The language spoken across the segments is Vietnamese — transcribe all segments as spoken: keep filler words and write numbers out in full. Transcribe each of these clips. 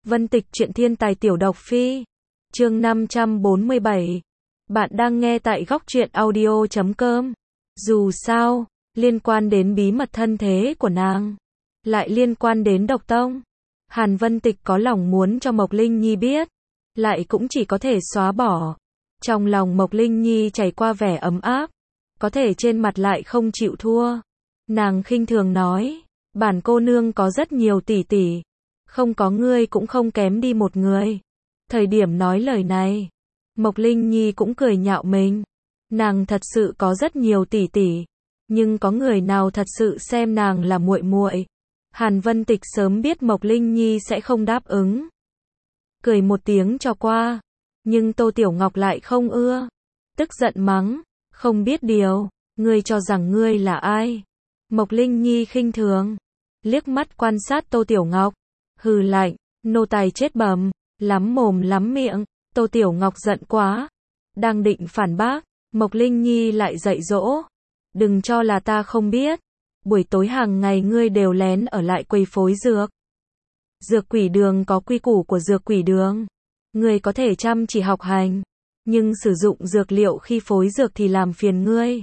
Vân Tịch truyện thiên tài tiểu độc phi. Chương năm trăm bốn mươi bảy. Bạn đang nghe tại góc truyện audio chấm com. Dù sao, liên quan đến bí mật thân thế của nàng, lại liên quan đến độc tông. Hàn Vân Tịch có lòng muốn cho Mộc Linh Nhi biết, lại cũng chỉ có thể xóa bỏ. Trong lòng Mộc Linh Nhi chảy qua vẻ ấm áp, có thể trên mặt lại không chịu thua. Nàng khinh thường nói, bản cô nương có rất nhiều tỷ tỷ, không có ngươi cũng không kém đi một người. Thời điểm nói lời này, Mộc Linh Nhi cũng cười nhạo mình. Nàng thật sự có rất nhiều tỷ tỷ, nhưng có người nào thật sự xem nàng là muội muội? Hàn Vân Tịch sớm biết Mộc Linh Nhi sẽ không đáp ứng, cười một tiếng cho qua, nhưng Tô Tiểu Ngọc lại không ưa, tức giận mắng, không biết điều, ngươi cho rằng ngươi là ai? Mộc Linh Nhi khinh thường, liếc mắt quan sát Tô Tiểu Ngọc, hừ lạnh, nô tài chết bầm, lắm mồm lắm miệng. Tô Tiểu Ngọc giận quá, đang định phản bác, Mộc Linh Nhi lại dạy dỗ, đừng cho là ta không biết, buổi tối hàng ngày ngươi đều lén ở lại quầy phối dược. Dược quỷ đường có quy củ của dược quỷ đường, ngươi có thể chăm chỉ học hành, nhưng sử dụng dược liệu khi phối dược thì làm phiền ngươi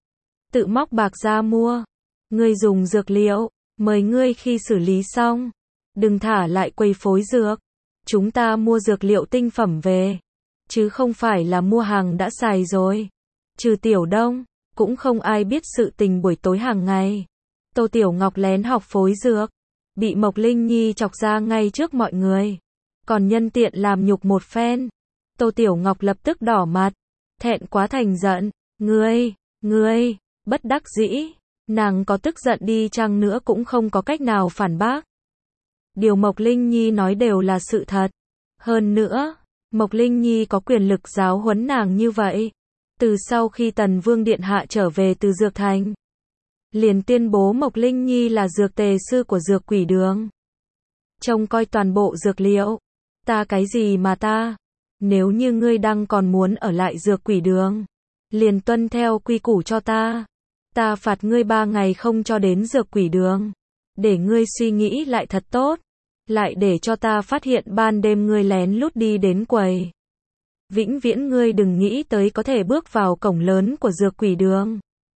tự móc bạc ra mua. Ngươi dùng dược liệu, mời ngươi khi xử lý xong, đừng thả lại quầy phối dược. Chúng ta mua dược liệu tinh phẩm về, chứ không phải là mua hàng đã xài rồi. Trừ Tiểu Đông, cũng không ai biết sự tình buổi tối hàng ngày. Tô Tiểu Ngọc lén học phối dược, bị Mộc Linh Nhi chọc ra ngay trước mọi người, còn nhân tiện làm nhục một phen. Tô Tiểu Ngọc lập tức đỏ mặt, thẹn quá thành giận, ngươi, ngươi, bất đắc dĩ. Nàng có tức giận đi chăng nữa cũng không có cách nào phản bác. Điều Mộc Linh Nhi nói đều là sự thật. Hơn nữa, Mộc Linh Nhi có quyền lực giáo huấn nàng như vậy. Từ sau khi Tần Vương Điện Hạ trở về từ Dược Thành, liền tuyên bố Mộc Linh Nhi là dược tề sư của dược quỷ đường, trông coi toàn bộ dược liệu. Ta cái gì mà ta? Nếu như ngươi đang còn muốn ở lại dược quỷ đường, liền tuân theo quy củ cho ta. Ta phạt ngươi ba ngày không cho đến dược quỷ đường, để ngươi suy nghĩ lại thật tốt, lại để cho ta phát hiện ban đêm ngươi lén lút đi đến quầy. Vĩnh viễn ngươi đừng nghĩ tới có thể bước vào cổng lớn của dược quỷ đường.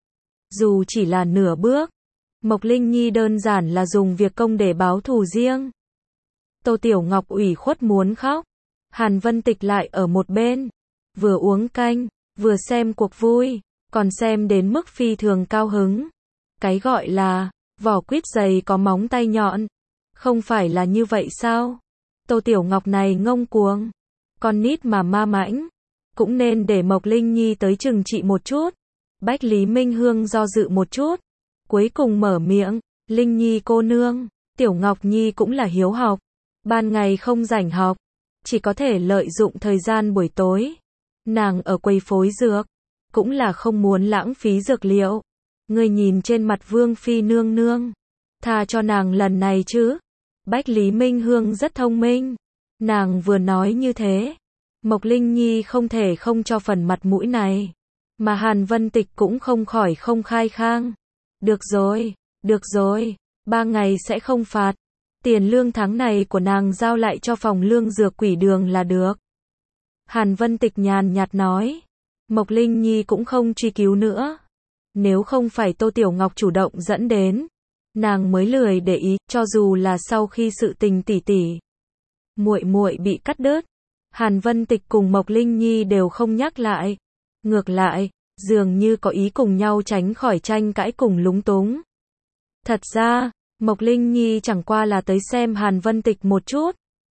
Dù chỉ là nửa bước, Mộc Linh Nhi đơn giản là dùng việc công để báo thù riêng. Tô Tiểu Ngọc ủy khuất muốn khóc, Hàn Vân Tịch lại ở một bên, vừa uống canh, vừa xem cuộc vui, còn xem đến mức phi thường cao hứng. Cái gọi là vỏ quýt dày có móng tay nhọn, không phải là như vậy sao? Tô Tiểu Ngọc này ngông cuồng, con nít mà ma mãnh, cũng nên để Mộc Linh Nhi tới trừng trị một chút. Bách Lý Minh Hương do dự một chút, cuối cùng mở miệng, Linh Nhi cô nương, Tiểu Ngọc Nhi cũng là hiếu học, ban ngày không rảnh học, chỉ có thể lợi dụng thời gian buổi tối. Nàng ở quầy phối dược, cũng là không muốn lãng phí dược liệu. Ngươi nhìn trên mặt Vương Phi nương nương, tha cho nàng lần này chứ. Bách Lý Minh Hương rất thông minh, nàng vừa nói như thế, Mộc Linh Nhi không thể không cho phần mặt mũi này, mà Hàn Vân Tịch cũng không khỏi không khai khang. Được rồi, được rồi, ba ngày sẽ không phạt, tiền lương tháng này của nàng giao lại cho phòng lương dược quỷ đường là được. Hàn Vân Tịch nhàn nhạt nói, Mộc Linh Nhi cũng không truy cứu nữa. Nếu không phải Tô Tiểu Ngọc chủ động dẫn đến, nàng mới lười để ý. Cho dù là sau khi sự tình tỷ tỷ muội muội bị cắt đứt, Hàn Vân Tịch cùng Mộc Linh Nhi đều không nhắc lại. Ngược lại, dường như có ý cùng nhau tránh khỏi tranh cãi cùng lúng túng. Thật ra, Mộc Linh Nhi chẳng qua là tới xem Hàn Vân Tịch một chút.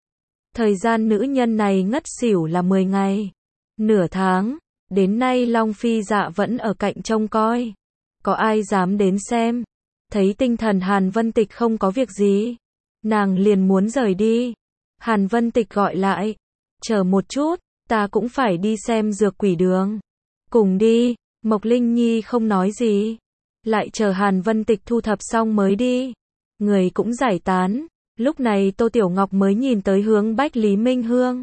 Thời gian nữ nhân này ngất xỉu là mười ngày, nửa tháng. Đến nay Long Phi Dạ vẫn ở cạnh trông coi. Có ai dám đến xem? Thấy tinh thần Hàn Vân Tịch không có việc gì, nàng liền muốn rời đi. Hàn Vân Tịch gọi lại, chờ một chút, ta cũng phải đi xem dược quỷ đường. Cùng đi. Mộc Linh Nhi không nói gì, lại chờ Hàn Vân Tịch thu thập xong mới đi. Người cũng giải tán. Lúc này Tô Tiểu Ngọc mới nhìn tới hướng Bách Lý Minh Hương.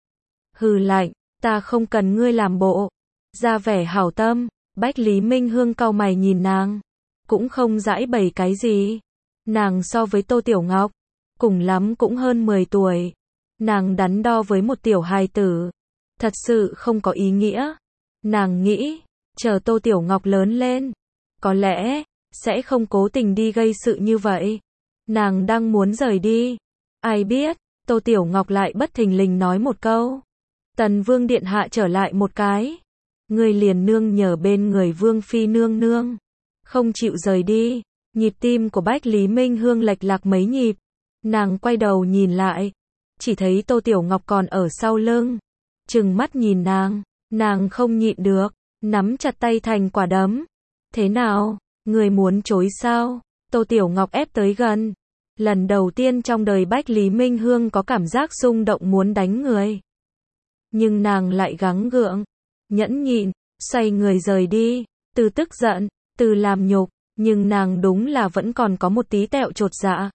Hừ lạnh, ta không cần ngươi làm bộ ra vẻ hảo tâm. Bách Lý Minh Hương cau mày nhìn nàng, cũng không giãi bày cái gì. Nàng so với Tô Tiểu Ngọc, cùng lắm cũng hơn mười tuổi, Nàng đắn đo với một tiểu hài tử. Thật sự không có ý nghĩa. Nàng nghĩ, chờ Tô Tiểu Ngọc lớn lên, có lẽ, sẽ không cố tình đi gây sự như vậy. Nàng đang muốn rời đi. Ai biết, Tô Tiểu Ngọc lại bất thình lình nói một câu. Tần Vương Điện Hạ trở lại một cái. Người liền nương nhờ bên người Vương Phi nương nương. Không chịu rời đi. Nhịp tim của Bách Lý Minh Hương lệch lạc mấy nhịp. Nàng quay đầu nhìn lại. Chỉ thấy Tô Tiểu Ngọc còn ở sau lưng. Trừng mắt nhìn nàng. Nàng không nhịn được. Nắm chặt tay thành quả đấm. Thế nào? Người muốn chối sao? Tô Tiểu Ngọc ép tới gần. Lần đầu tiên trong đời Bách Lý Minh Hương có cảm giác xung động muốn đánh người. Nhưng nàng lại gắng gượng. Nhẫn nhịn. Xoay người rời đi. Từ tức giận. Từ làm nhục. Nhưng nàng đúng là vẫn còn có một tí tẹo chột dạ.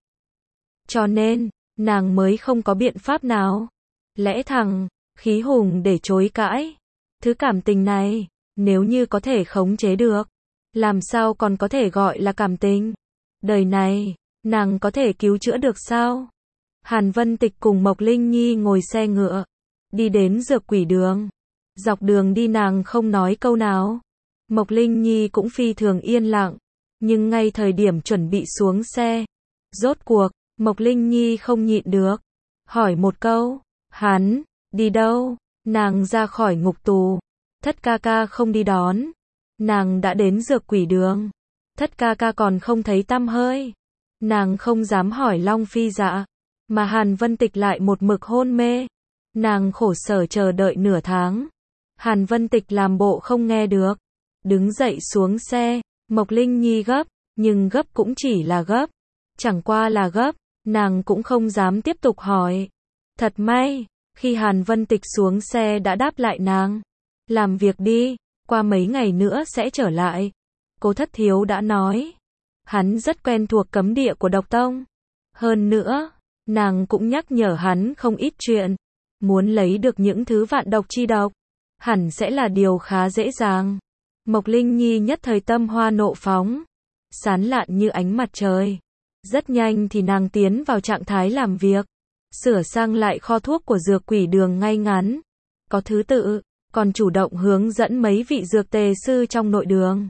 Cho nên, nàng mới không có biện pháp nào. Lẽ thẳng, khí hùng để chối cãi. Thứ cảm tình này, nếu như có thể khống chế được, làm sao còn có thể gọi là cảm tình? Đời này, nàng có thể cứu chữa được sao? Hàn Vân Tịch cùng Mộc Linh Nhi ngồi xe ngựa, đi đến Dược Quỷ Đường. Dọc đường đi nàng không nói câu nào. Mộc Linh Nhi cũng phi thường yên lặng. Nhưng ngay thời điểm chuẩn bị xuống xe, rốt cuộc, Mộc Linh Nhi không nhịn được. Hỏi một câu, hắn, đi đâu? Nàng ra khỏi ngục tù. Thất ca ca không đi đón. Nàng đã đến Dược Quỷ Đường. Thất ca ca còn không thấy tăm hơi. Nàng không dám hỏi Long Phi Dạ. Mà Hàn Vân Tịch lại một mực hôn mê. Nàng khổ sở chờ đợi nửa tháng. Hàn Vân Tịch làm bộ không nghe được. Đứng dậy xuống xe. Mộc Linh Nhi gấp, nhưng gấp cũng chỉ là gấp. Chẳng qua là gấp, nàng cũng không dám tiếp tục hỏi. Thật may, khi Hàn Vân Tịch xuống xe đã đáp lại nàng. Làm việc đi, qua mấy ngày nữa sẽ trở lại. Cố Thất Thiếu đã nói. Hắn rất quen thuộc cấm địa của độc tông. Hơn nữa, nàng cũng nhắc nhở hắn không ít chuyện. Muốn lấy được những thứ vạn độc chi độc, hẳn sẽ là điều khá dễ dàng. Mộc Linh Nhi nhất thời tâm hoa nộ phóng, sán lạn như ánh mặt trời. Rất nhanh thì nàng tiến vào trạng thái làm việc, sửa sang lại kho thuốc của Dược Quỷ Đường ngay ngắn, có thứ tự, còn chủ động hướng dẫn mấy vị dược tề sư trong nội đường.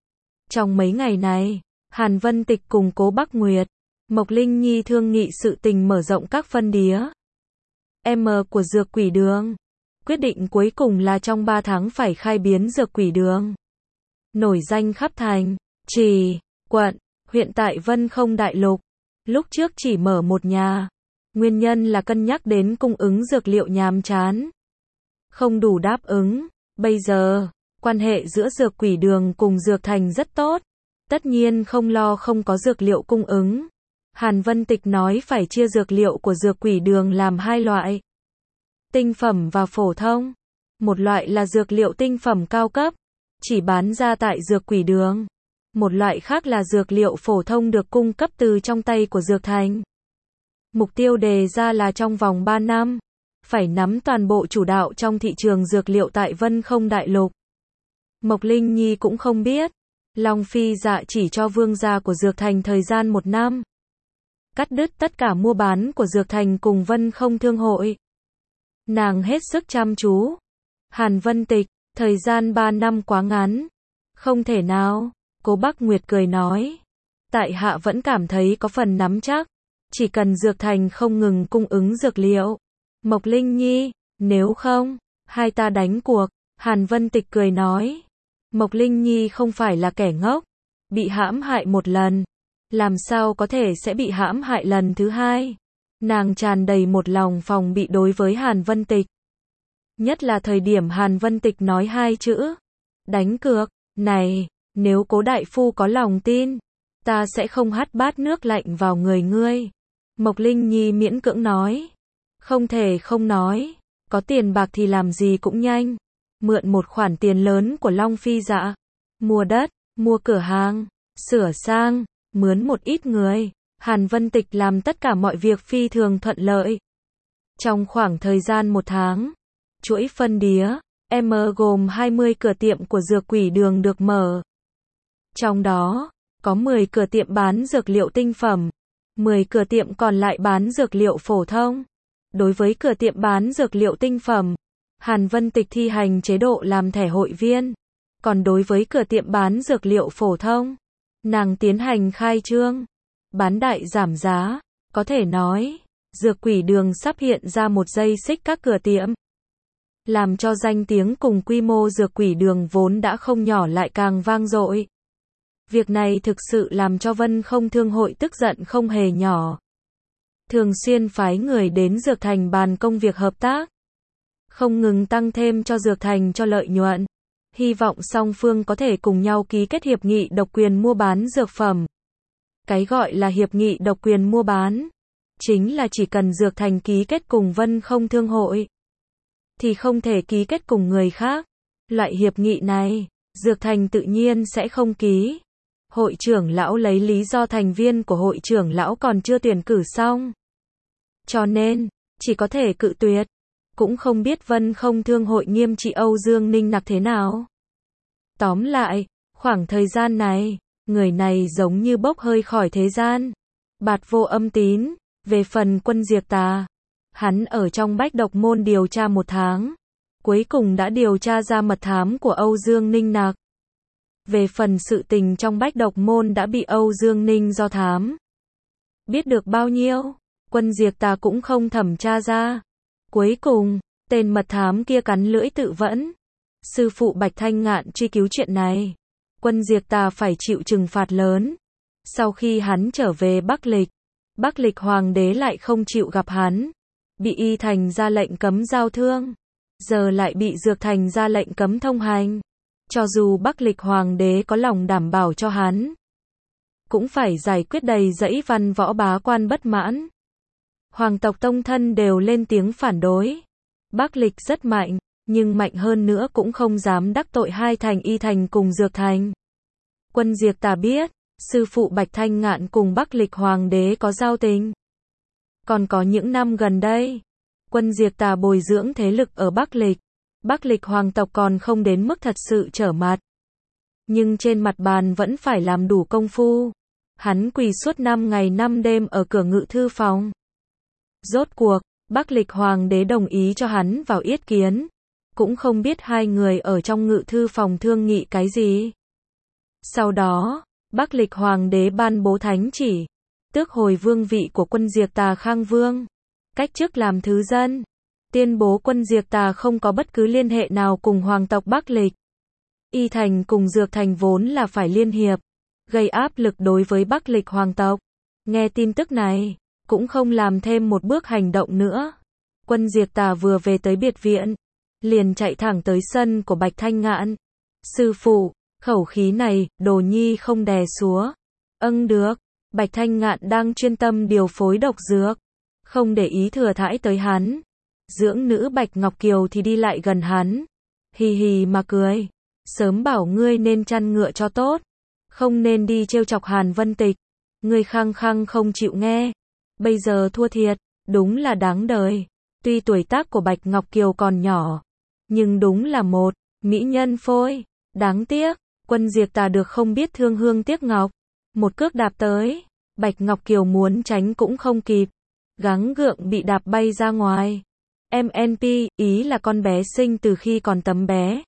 Trong mấy ngày này, Hàn Vân Tịch cùng Cố Bắc Nguyệt, Mộc Linh Nhi thương nghị sự tình mở rộng các phân đía M của Dược Quỷ Đường. Quyết định cuối cùng là trong ba tháng phải khai biến Dược Quỷ Đường. Nổi danh khắp thành, trì, quận, huyện tại Vân Không Đại Lục. Lúc trước chỉ mở một nhà. Nguyên nhân là cân nhắc đến cung ứng dược liệu nhàm chán. Không đủ đáp ứng. Bây giờ, quan hệ giữa Dược Quỷ Đường cùng Dược Thành rất tốt. Tất nhiên không lo không có dược liệu cung ứng. Hàn Vân Tịch nói phải chia dược liệu của Dược Quỷ Đường làm hai loại. Tinh phẩm và phổ thông. Một loại là dược liệu tinh phẩm cao cấp, chỉ bán ra tại Dược Quỷ Đường. Một loại khác là dược liệu phổ thông được cung cấp từ trong tay của Dược Thành. Mục tiêu đề ra là trong vòng ba năm, phải nắm toàn bộ chủ đạo trong thị trường dược liệu tại Vân Không Đại Lục. Mộc Linh Nhi cũng không biết, Long Phi Dạ chỉ cho vương gia của Dược Thành thời gian một năm. Cắt đứt tất cả mua bán của Dược Thành cùng Vân Không Thương hội. Nàng hết sức chăm chú. Hàn Vân Tịch, thời gian ba năm quá ngắn. Không thể nào, Cố Bắc Nguyệt cười nói. Tại hạ vẫn cảm thấy có phần nắm chắc. Chỉ cần Dược Thành không ngừng cung ứng dược liệu. Mộc Linh Nhi, nếu không, hai ta đánh cuộc. Hàn Vân Tịch cười nói. Mộc Linh Nhi không phải là kẻ ngốc. Bị hãm hại một lần. Làm sao có thể sẽ bị hãm hại lần thứ hai. Nàng tràn đầy một lòng phòng bị đối với Hàn Vân Tịch. Nhất là thời điểm Hàn Vân Tịch nói hai chữ. Đánh cược, này, nếu Cố đại phu có lòng tin, ta sẽ không hắt bát nước lạnh vào người ngươi. Mộc Linh Nhi miễn cưỡng nói. Không thể không nói, có tiền bạc thì làm gì cũng nhanh. Mượn một khoản tiền lớn của Long Phi Dạ. Mua đất, mua cửa hàng, sửa sang, mướn một ít người. Hàn Vân Tịch làm tất cả mọi việc phi thường thuận lợi. Trong khoảng thời gian một tháng, chuỗi phân đía M gồm hai mươi cửa tiệm của Dược Quỷ Đường được mở. Trong đó, có mười cửa tiệm bán dược liệu tinh phẩm, mười cửa tiệm còn lại bán dược liệu phổ thông. Đối với cửa tiệm bán dược liệu tinh phẩm, Hàn Vân Tịch thi hành chế độ làm thẻ hội viên. Còn đối với cửa tiệm bán dược liệu phổ thông, nàng tiến hành khai trương, bán đại giảm giá. Có thể nói, Dược Quỷ Đường sắp hiện ra một dây xích các cửa tiệm, làm cho danh tiếng cùng quy mô Dược Quỷ Đường vốn đã không nhỏ lại càng vang dội. Việc này thực sự làm cho Vân Không Thương hội tức giận không hề nhỏ. Thường xuyên phái người đến Dược Thành bàn công việc hợp tác, không ngừng tăng thêm cho Dược Thành cho lợi nhuận. Hy vọng song phương có thể cùng nhau ký kết hiệp nghị độc quyền mua bán dược phẩm. Cái gọi là hiệp nghị độc quyền mua bán, chính là chỉ cần Dược Thành ký kết cùng Vân Không Thương hội, thì không thể ký kết cùng người khác. Loại hiệp nghị này, Dược Thành tự nhiên sẽ không ký. Hội trưởng lão lấy lý do thành viên của hội trưởng lão còn chưa tuyển cử xong, cho nên, chỉ có thể cự tuyệt. Cũng không biết Vân Không Thương hội nghiêm trị Âu Dương Ninh Nặc thế nào. Tóm lại, khoảng thời gian này, người này giống như bốc hơi khỏi thế gian. Bạt Vô Âm Tín. Về phần Quân Diệt Tà, hắn ở trong Bách Độc Môn điều tra một tháng, cuối cùng đã điều tra ra mật thám của Âu Dương Ninh Nặc. Về phần sự tình trong Bách Độc Môn đã bị Âu Dương Ninh do thám biết được bao nhiêu, Quân Diệt Tà cũng không thẩm tra ra. Cuối cùng, tên mật thám kia cắn lưỡi tự vẫn. Sư phụ Bạch Thanh Ngạn truy cứu chuyện này, Quân Diệt Tà phải chịu trừng phạt lớn. Sau khi hắn trở về Bắc Lịch, Bắc Lịch Hoàng đế lại không chịu gặp hắn, bị Y Thành ra lệnh cấm giao thương, giờ lại bị Dược Thành ra lệnh cấm thông hành. Cho dù Bắc Lịch Hoàng đế có lòng đảm bảo cho hắn, cũng phải giải quyết đầy dẫy văn võ bá quan bất mãn. Hoàng tộc tông thân đều lên tiếng phản đối. Bắc Lịch rất mạnh, nhưng mạnh hơn nữa cũng không dám đắc tội hai thành Y Thành cùng Dược Thành. Quân Diệt Tà biết, sư phụ Bạch Thanh Ngạn cùng Bắc Lịch Hoàng đế có giao tình. Còn có những năm gần đây, Quân Diệt Tà bồi dưỡng thế lực ở Bắc Lịch. Bắc Lịch hoàng tộc còn không đến mức thật sự trở mặt, nhưng trên mặt bàn vẫn phải làm đủ công phu. Hắn quỳ suốt năm ngày năm đêm ở cửa ngự thư phòng. Rốt cuộc, Bắc Lịch Hoàng đế đồng ý cho hắn vào yết kiến. Cũng không biết hai người ở trong ngự thư phòng thương nghị cái gì. Sau đó, Bắc Lịch Hoàng đế ban bố thánh chỉ, tước hồi vương vị của Quân Diệt Tà Khang Vương, cách chức làm thứ dân, tuyên bố Quân Diệt Tà không có bất cứ liên hệ nào cùng hoàng tộc Bắc Lịch. Y Thành cùng Dược Thành vốn là phải liên hiệp, gây áp lực đối với Bắc Lịch hoàng tộc. Nghe tin tức này, cũng không làm thêm một bước hành động nữa. Quân Diệt Tà vừa về tới biệt viện, liền chạy thẳng tới sân của Bạch Thanh Ngạn. Sư phụ, khẩu khí này, Đồ Nhi không đè súa. Âng được. Bạch Thanh Ngạn đang chuyên tâm điều phối độc dược, không để ý thừa thãi tới hắn. Dưỡng nữ Bạch Ngọc Kiều thì đi lại gần hắn, hì hì mà cười. Sớm bảo ngươi nên chăn ngựa cho tốt, không nên đi trêu chọc Hàn Vân Tịch. Ngươi khăng khăng không chịu nghe, bây giờ thua thiệt, đúng là đáng đời. Tuy tuổi tác của Bạch Ngọc Kiều còn nhỏ, nhưng đúng là một mỹ nhân phôi. Đáng tiếc, Quân Diệt Tà được không biết thương hương tiếc ngọc, một cước đạp tới, Bạch Ngọc Kiều muốn tránh cũng không kịp, gắng gượng bị đạp bay ra ngoài. em en pê, ý là con bé sinh từ khi còn tấm bé.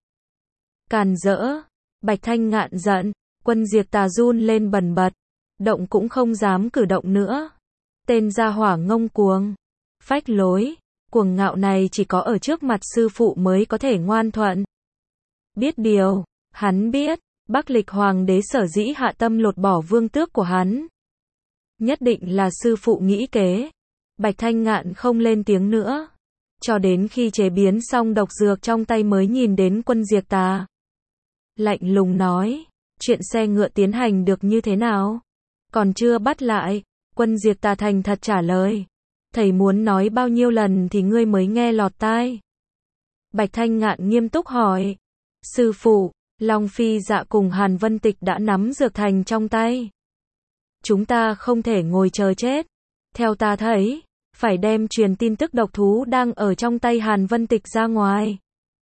Càn rỡ, Bạch Thanh Ngạn giận, Quân Diệt Tà run lên bần bật, động cũng không dám cử động nữa. Tên gia hỏa ngông cuồng, phách lối, cuồng ngạo này chỉ có ở trước mặt sư phụ mới có thể ngoan thuận. Biết điều, hắn biết, Bắc Lịch Hoàng đế sở dĩ hạ tâm lột bỏ vương tước của hắn, nhất định là sư phụ nghĩ kế. Bạch Thanh Ngạn không lên tiếng nữa, cho đến khi chế biến xong độc dược trong tay mới nhìn đến Quân Diệt Tà. Lạnh lùng nói, chuyện xe ngựa tiến hành được như thế nào? Còn chưa bắt lại. Quân Diệt Tà thành thật trả lời, thầy muốn nói bao nhiêu lần thì ngươi mới nghe lọt tai? Bạch Thanh Ngạn nghiêm túc hỏi, sư phụ, Long Phi Dạ cùng Hàn Vân Tịch đã nắm Dược Thành trong tay. Chúng ta không thể ngồi chờ chết. Theo ta thấy, phải đem truyền tin tức độc thú đang ở trong tay Hàn Vân Tịch ra ngoài.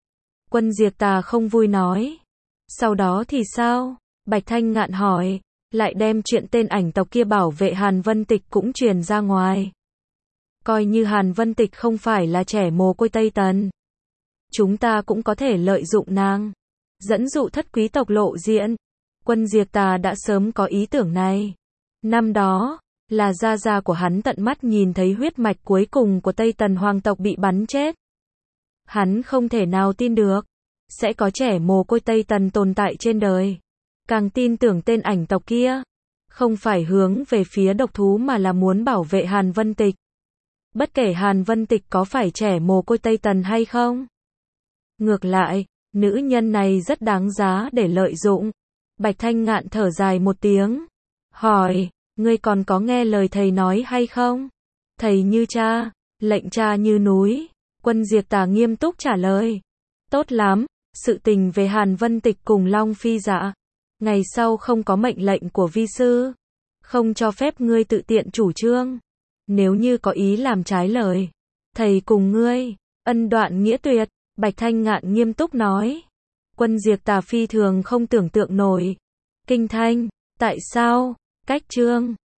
Quân Diệt Tà không vui nói. Sau đó thì sao? Bạch Thanh Ngạn hỏi, lại đem chuyện tên ảnh tộc kia bảo vệ Hàn Vân Tịch cũng truyền ra ngoài. Coi như Hàn Vân Tịch không phải là trẻ mồ côi Tây Tần. Chúng ta cũng có thể lợi dụng nàng. Dẫn dụ thất quý tộc lộ diện. Quân Diệt Tà đã sớm có ý tưởng này. Năm đó, là gia gia của hắn tận mắt nhìn thấy huyết mạch cuối cùng của Tây Tần hoàng tộc bị bắn chết. Hắn không thể nào tin được, sẽ có trẻ mồ côi Tây Tần tồn tại trên đời. Càng tin tưởng tên ảnh tộc kia, không phải hướng về phía độc thú mà là muốn bảo vệ Hàn Vân Tịch. Bất kể Hàn Vân Tịch có phải trẻ mồ côi Tây Tần hay không. Ngược lại, nữ nhân này rất đáng giá để lợi dụng. Bạch Thanh Ngạn thở dài một tiếng. Hỏi, ngươi còn có nghe lời thầy nói hay không? Thầy như cha, lệnh cha như núi. Quân Diệt Tà nghiêm túc trả lời. Tốt lắm, sự tình về Hàn Vân Tịch cùng Long Phi Dạ. Ngày sau không có mệnh lệnh của vi sư. Không cho phép ngươi tự tiện chủ trương. Nếu như có ý làm trái lời, thầy cùng ngươi, ân đoạn nghĩa tuyệt. Bạch Thanh Ngạn nghiêm túc nói. Quân Diệt Tà phi thường không tưởng tượng nổi. Kinh Thanh, tại sao? Cách chương